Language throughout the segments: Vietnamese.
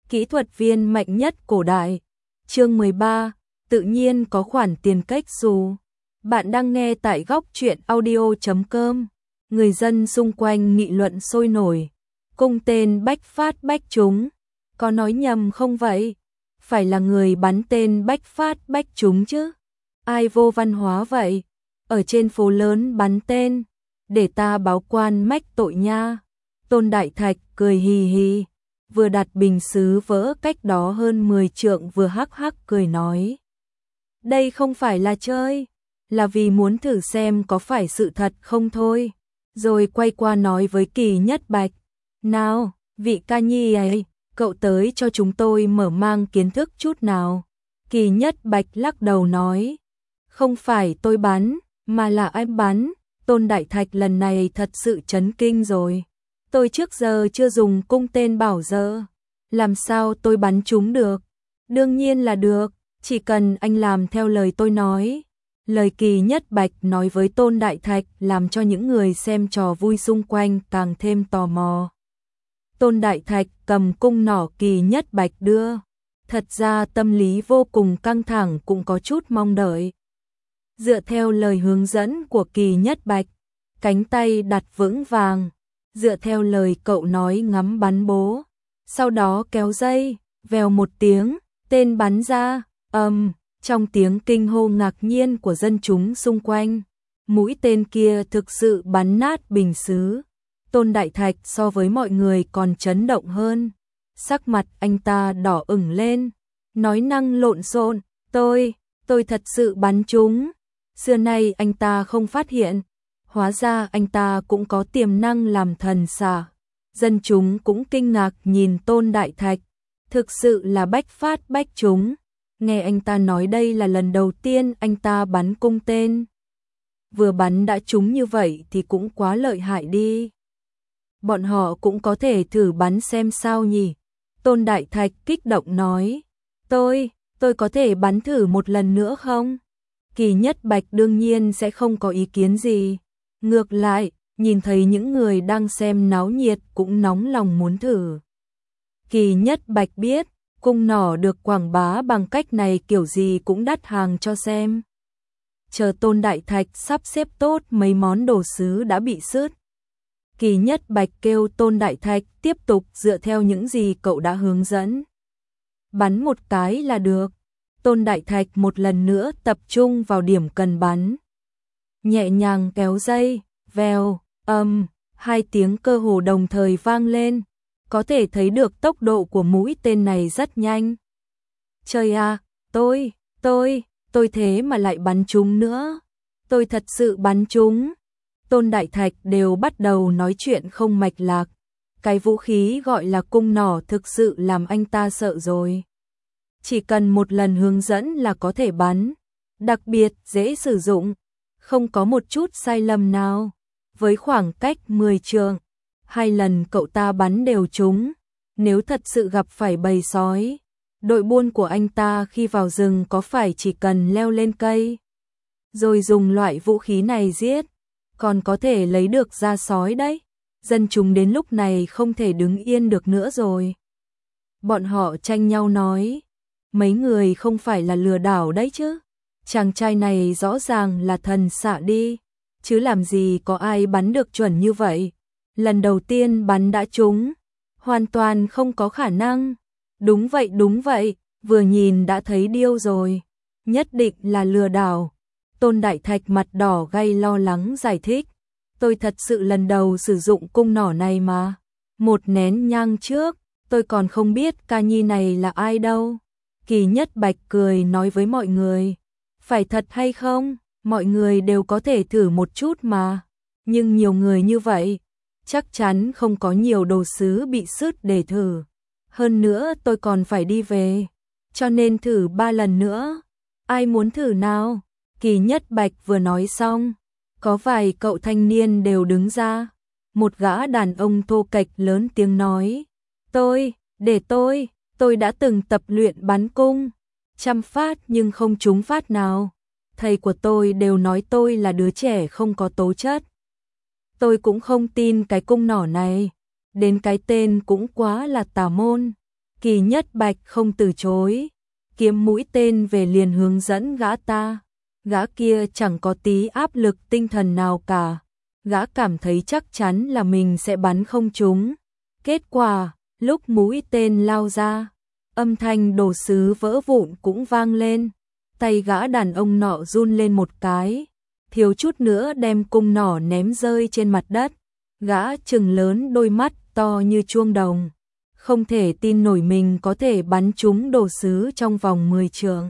kỹ thuật viên mạnh nhất cổ đại. Chương 13, tự nhiên có khoản tiền cách xù. Bạn đang nghe tại góc truyện audio.com. Người dân xung quanh nghị luận sôi nổi. Cung tên Bách Phát Bách Trúng. Có nói nhầm không vậy? Phải là người bắn tên Bách Phát Bách Trúng chứ? Ai vô văn hóa vậy? Ở trên phố lớn bắn tên, để ta báo quan mách tội nha. Tôn Đại Thạch cười hì hì, vừa đặt bình sứ vỡ cách đó hơn 10 trượng vừa hắc hắc cười nói. Đây không phải là chơi, là vì muốn thử xem có phải sự thật không thôi. Rồi quay qua nói với Kỳ Nhất Bạch. Nào, vị ca nhi ấy, cậu tới cho chúng tôi mở mang kiến thức chút nào. Kỳ Nhất Bạch lắc đầu nói. Không phải tôi bắn, mà là em bắn. Tôn Đại Thạch lần này thật sự chấn kinh rồi. Tôi trước giờ chưa dùng cung tên bảo dơ. Làm sao tôi bắn chúng được? Đương nhiên là được, chỉ cần anh làm theo lời tôi nói. Lời Kỳ Nhất Bạch nói với Tôn Đại Thạch làm cho những người xem trò vui xung quanh càng thêm tò mò. Tôn Đại Thạch cầm cung nỏ Kỳ Nhất Bạch đưa. Thật ra tâm lý vô cùng căng thẳng cũng có chút mong đợi. Dựa theo lời hướng dẫn của Kỳ Nhất Bạch, cánh tay đặt vững vàng. Dựa theo lời cậu nói ngắm bắn bố. Sau đó kéo dây, vèo một tiếng, tên bắn ra, trong tiếng kinh hô ngạc nhiên của dân chúng xung quanh. Mũi tên kia thực sự bắn nát bình sứ. Tôn Đại Thạch so với mọi người còn chấn động hơn. Sắc mặt anh ta đỏ ửng lên, nói năng lộn xộn, tôi thật sự bắn chúng. Xưa nay anh ta không phát hiện, hóa ra anh ta cũng có tiềm năng làm thần xạ. Dân chúng cũng kinh ngạc nhìn Tôn Đại Thạch, thực sự là Bách Phát Bách Trúng. Nghe anh ta nói đây là lần đầu tiên anh ta bắn cung tên. Vừa bắn đã trúng như vậy thì cũng quá lợi hại đi. Bọn họ cũng có thể thử bắn xem sao nhỉ. Tôn Đại Thạch kích động nói. Tôi có thể bắn thử một lần nữa không? Kỳ Nhất Bạch đương nhiên sẽ không có ý kiến gì. Ngược lại, nhìn thấy những người đang xem náo nhiệt cũng nóng lòng muốn thử. Kỳ Nhất Bạch biết, cung nỏ được quảng bá bằng cách này kiểu gì cũng đắt hàng cho xem. Chờ Tôn Đại Thạch sắp xếp tốt mấy món đồ sứ đã bị sứt. Kỳ Nhất Bạch kêu Tôn Đại Thạch tiếp tục dựa theo những gì cậu đã hướng dẫn. Bắn một cái là được. Tôn Đại Thạch một lần nữa tập trung vào điểm cần bắn. Nhẹ nhàng kéo dây, vèo, hai tiếng cơ hồ đồng thời vang lên. Có thể thấy được tốc độ của mũi tên này rất nhanh. Trời à, tôi thế mà lại bắn trúng nữa. Tôi thật sự bắn trúng. Tôn Đại Thạch đều bắt đầu nói chuyện không mạch lạc. Cái vũ khí gọi là cung nỏ thực sự làm anh ta sợ rồi. Chỉ cần một lần hướng dẫn là có thể bắn. Đặc biệt dễ sử dụng. Không có một chút sai lầm nào. Với khoảng cách 10 trượng, 2 lần cậu ta bắn đều trúng. Nếu thật sự gặp phải bầy sói, đội buôn của anh ta khi vào rừng có phải chỉ cần leo lên cây, rồi dùng loại vũ khí này giết, còn có thể lấy được da sói đấy. Dân chúng đến lúc này không thể đứng yên được nữa rồi. Bọn họ tranh nhau nói, mấy người không phải là lừa đảo đấy chứ. Chàng trai này rõ ràng là thần xạ đi, chứ làm gì có ai bắn được chuẩn như vậy. Lần đầu tiên bắn đã trúng, hoàn toàn không có khả năng. Đúng vậy, vừa nhìn đã thấy điêu rồi. Nhất định là lừa đảo. Tôn Đại Thạch mặt đỏ gay lo lắng giải thích. Tôi thật sự lần đầu sử dụng cung nỏ này mà. Một nén nhang trước, tôi còn không biết ca nhi này là ai đâu. Kỳ Nhất Bạch cười nói với mọi người. Phải thật hay không, mọi người đều có thể thử một chút mà. Nhưng nhiều người như vậy, chắc chắn không có nhiều đồ sứ bị sứt để thử. Hơn nữa tôi còn phải đi về, cho nên thử 3 lần nữa. Ai muốn thử nào? Kỳ Nhất Bạch vừa nói xong, có vài cậu thanh niên đều đứng ra. Một gã đàn ông thô kệch lớn tiếng nói. Tôi đã từng tập luyện bắn cung, 100 phát nhưng không trúng phát nào. Thầy của tôi đều nói tôi là đứa trẻ không có tố chất. Tôi cũng không tin cái cung nỏ này, đến cái tên cũng quá là tà môn. Kỳ Nhất Bạch không từ chối, kiếm mũi tên về liền hướng dẫn gã ta. Gã kia chẳng có tí áp lực tinh thần nào cả. Gã cảm thấy chắc chắn là mình sẽ bắn không trúng. Kết quả, lúc mũi tên lao ra, âm thanh đồ sứ vỡ vụn cũng vang lên. Tay gã đàn ông nọ run lên một cái, thiếu chút nữa đem cung nỏ ném rơi trên mặt đất. Gã trừng lớn đôi mắt to như chuông đồng, không thể tin nổi mình có thể bắn trúng đồ sứ trong vòng 10 trượng.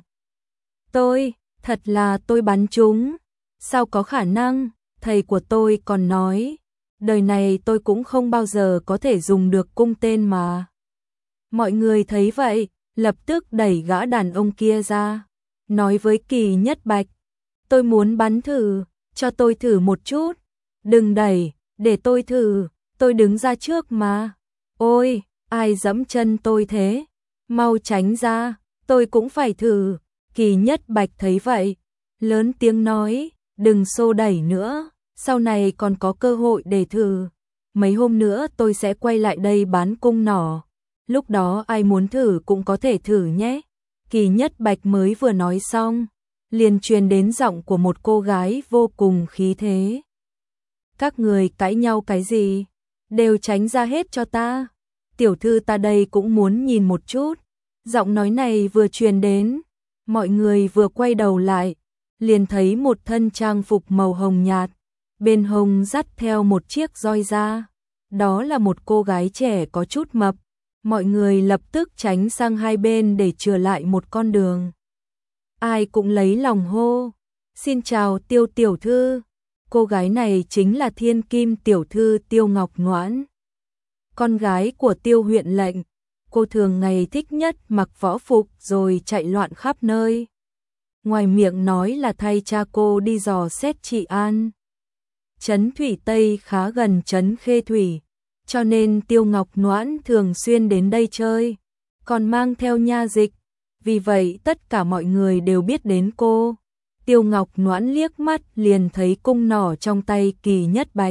Thật là tôi bắn trúng, sao có khả năng, thầy của tôi còn nói, đời này tôi cũng không bao giờ có thể dùng được cung tên mà. Mọi người thấy vậy, lập tức đẩy gã đàn ông kia ra, nói với Kỳ Nhất Bạch, tôi muốn bắn thử, cho tôi thử một chút, đừng đẩy, để tôi thử, tôi đứng ra trước mà. Ôi, ai giẫm chân tôi thế, mau tránh ra, tôi cũng phải thử. Kỳ Nhất Bạch thấy vậy, lớn tiếng nói, đừng xô đẩy nữa, sau này còn có cơ hội để thử. Mấy hôm nữa tôi sẽ quay lại đây bán cung nỏ, lúc đó ai muốn thử cũng có thể thử nhé. Kỳ Nhất Bạch mới vừa nói xong, liền truyền đến giọng của một cô gái vô cùng khí thế. Các người cãi nhau cái gì? Đều tránh ra hết cho ta. Tiểu thư ta đây cũng muốn nhìn một chút. Giọng nói này vừa truyền đến, mọi người vừa quay đầu lại, liền thấy một thân trang phục màu hồng nhạt, bên hông dắt theo một chiếc roi da. Đó là một cô gái trẻ có chút mập. Mọi người lập tức tránh sang hai bên để chừa lại một con đường. Ai cũng lấy lòng hô, xin chào Tiêu tiểu thư. Cô gái này chính là Thiên Kim tiểu thư Tiêu Ngọc Noãn, con gái của Tiêu huyện lệnh. Cô thường ngày thích nhất mặc võ phục rồi chạy loạn khắp nơi. Ngoài miệng nói là thay cha cô đi dò xét trị an. Trấn Thủy Tây khá gần trấn Khê Thủy, cho nên Tiêu Ngọc Noãn thường xuyên đến đây chơi, còn mang theo nha dịch. Vì vậy tất cả mọi người đều biết đến cô. Tiêu Ngọc Noãn liếc mắt liền thấy cung nỏ trong tay Kỳ Nhất Bạch.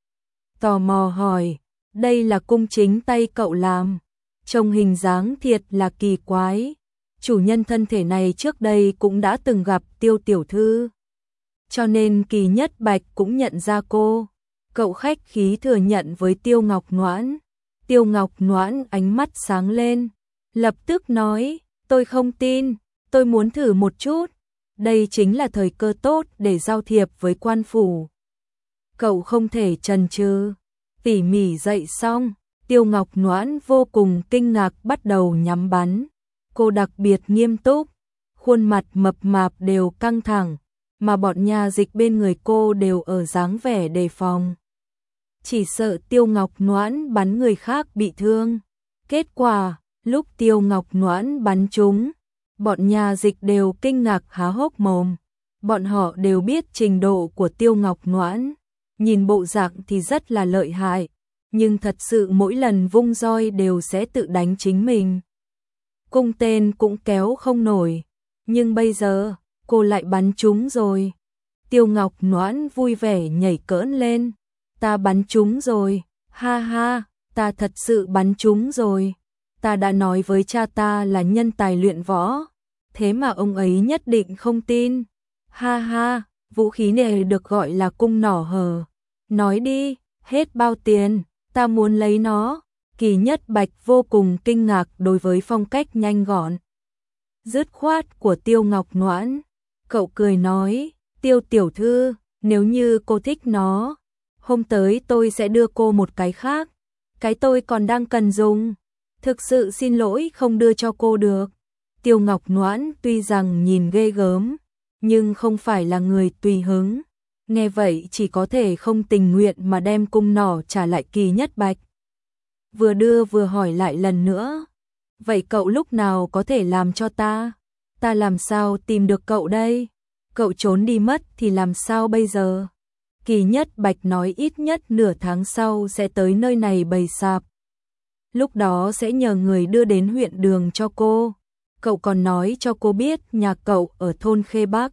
Tò mò hỏi, đây là cung chính tay cậu làm? Trông hình dáng thiệt là kỳ quái. Chủ nhân thân thể này trước đây cũng đã từng gặp Tiêu tiểu thư, cho nên Kỳ Nhất Bạch cũng nhận ra cô. Cậu khách khí thừa nhận với Tiêu Ngọc Noãn. Tiêu Ngọc Noãn ánh mắt sáng lên, lập tức nói, tôi không tin, tôi muốn thử một chút. Đây chính là thời cơ tốt để giao thiệp với quan phủ. Cậu không thể chần chừ. Tỉ mỉ dậy xong, Tiêu Ngọc Noãn vô cùng kinh ngạc bắt đầu nhắm bắn. Cô đặc biệt nghiêm túc, khuôn mặt mập mạp đều căng thẳng, mà bọn nha dịch bên người cô đều ở dáng vẻ đề phòng. Chỉ sợ Tiêu Ngọc Noãn bắn người khác bị thương. Kết quả, lúc Tiêu Ngọc Noãn bắn trúng, bọn nha dịch đều kinh ngạc há hốc mồm. Bọn họ đều biết trình độ của Tiêu Ngọc Noãn, nhìn bộ dạng thì rất là lợi hại, nhưng thật sự mỗi lần vung roi đều sẽ tự đánh chính mình. Cung tên cũng kéo không nổi, nhưng bây giờ, cô lại bắn trúng rồi. Tiêu Ngọc Noãn vui vẻ nhảy cỡn lên, ta bắn trúng rồi, ha ha, ta thật sự bắn trúng rồi. Ta đã nói với cha ta là nhân tài luyện võ, thế mà ông ấy nhất định không tin. Ha ha, vũ khí này được gọi là cung nỏ hờ. Nói đi, hết bao tiền, ta muốn lấy nó. Kỳ Nhất Bạch vô cùng kinh ngạc đối với phong cách nhanh gọn, dứt khoát của Tiêu Ngọc Noãn. Cậu cười nói, Tiêu tiểu thư, nếu như cô thích nó, hôm tới tôi sẽ đưa cô một cái khác. Cái tôi còn đang cần dùng. Thực sự xin lỗi không đưa cho cô được. Tiêu Ngọc Noãn tuy rằng nhìn ghê gớm, nhưng không phải là người tùy hứng. Nghe vậy chỉ có thể không tình nguyện mà đem cung nỏ trả lại Kỳ Nhất Bạch. Vừa đưa vừa hỏi lại lần nữa. Vậy cậu lúc nào có thể làm cho ta? Ta làm sao tìm được cậu đây? Cậu trốn đi mất thì làm sao bây giờ? Kỳ Nhất Bạch nói ít nhất nửa tháng sau sẽ tới nơi này bày sạp. Lúc đó sẽ nhờ người đưa đến huyện Đường cho cô. Cậu còn nói cho cô biết nhà cậu ở thôn Khê Bắc.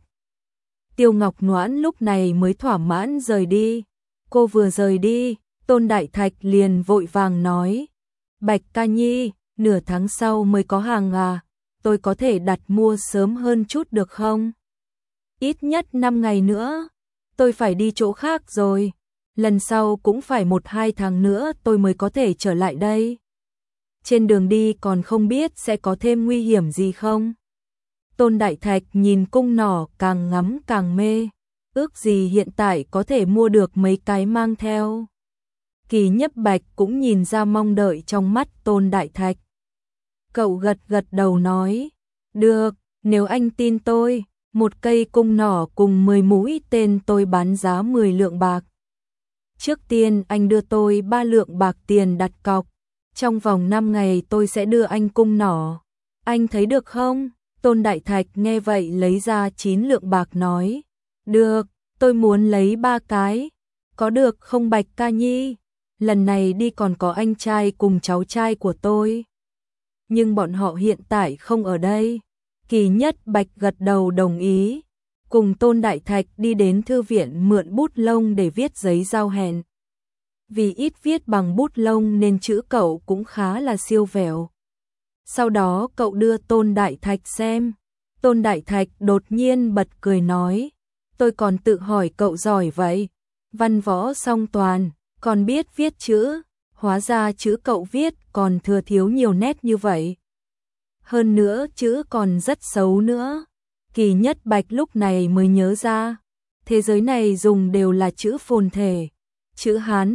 Tiêu Ngọc Noãn lúc này mới thỏa mãn rời đi. Cô vừa rời đi, Tôn Đại Thạch liền vội vàng nói, Bạch ca nhi, nửa tháng sau mới có hàng à, tôi có thể đặt mua sớm hơn chút được không? Ít nhất 5 ngày nữa, tôi phải đi chỗ khác rồi, lần sau cũng phải 1-2 tháng nữa tôi mới có thể trở lại đây. Trên đường đi còn không biết sẽ có thêm nguy hiểm gì không? Tôn Đại Thạch nhìn cung nỏ càng ngắm càng mê, ước gì hiện tại có thể mua được mấy cái mang theo. Kỳ Nhất Bạch cũng nhìn ra mong đợi trong mắt Tôn Đại Thạch. Cậu gật gật đầu nói, được, nếu anh tin tôi, một cây cung nỏ cùng 10 mũi tên tôi bán giá 10 lượng bạc. Trước tiên anh đưa tôi 3 lượng bạc tiền đặt cọc, trong vòng 5 ngày tôi sẽ đưa anh cung nỏ. Anh thấy được không? Tôn Đại Thạch nghe vậy lấy ra 9 lượng bạc nói, được, tôi muốn lấy 3 cái. Có được không Bạch ca nhi? Lần này đi còn có anh trai cùng cháu trai của tôi. Nhưng bọn họ hiện tại không ở đây. Kỳ Nhất Bạch gật đầu đồng ý, cùng Tôn Đại Thạch đi đến thư viện mượn bút lông để viết giấy giao hẹn. Vì ít viết bằng bút lông nên chữ cậu cũng khá là siêu vẹo. Sau đó cậu đưa Tôn Đại Thạch xem. Tôn Đại Thạch đột nhiên bật cười nói, tôi còn tự hỏi cậu giỏi vậy, văn võ song toàn, còn biết viết chữ, hóa ra chữ cậu viết còn thừa thiếu nhiều nét như vậy. Hơn nữa chữ còn rất xấu nữa. Kỳ Nhất Bạch lúc này mới nhớ ra, thế giới này dùng đều là chữ phồn thể, chữ Hán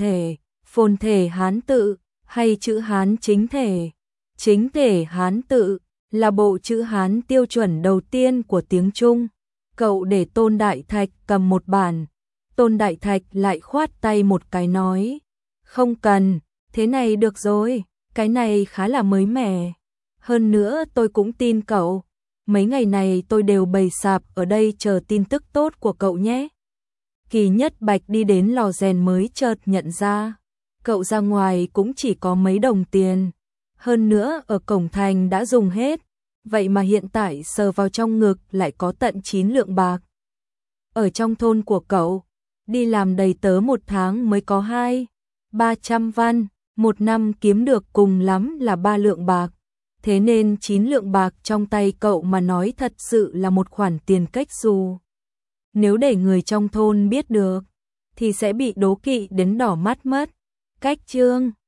phồn thể Hán tự, hay chữ Hán chính thể Hán tự, là bộ chữ Hán tiêu chuẩn đầu tiên của tiếng Trung. Cậu để Tôn Đại Thạch cầm một bản, Tôn Đại Thạch lại khoát tay một cái nói, không cần, thế này được rồi, cái này khá là mới mẻ. Hơn nữa tôi cũng tin cậu, mấy ngày này tôi đều bày sạp ở đây chờ tin tức tốt của cậu nhé. Kỳ Nhất Bạch đi đến lò rèn mới chợt nhận ra, cậu ra ngoài cũng chỉ có mấy đồng tiền, hơn nữa ở cổng thành đã dùng hết, vậy mà hiện tại sờ vào trong ngực lại có tận 9 lượng bạc. Ở trong thôn của cậu, đi làm đầy tớ 1 tháng mới có 200-300 văn, 1 năm kiếm được cùng lắm là 3 lượng bạc. Thế nên 9 lượng bạc trong tay cậu mà nói thật sự là một khoản tiền cách xù. Nếu để người trong thôn biết được, thì sẽ bị đố kỵ đến đỏ mắt mất. Cách chương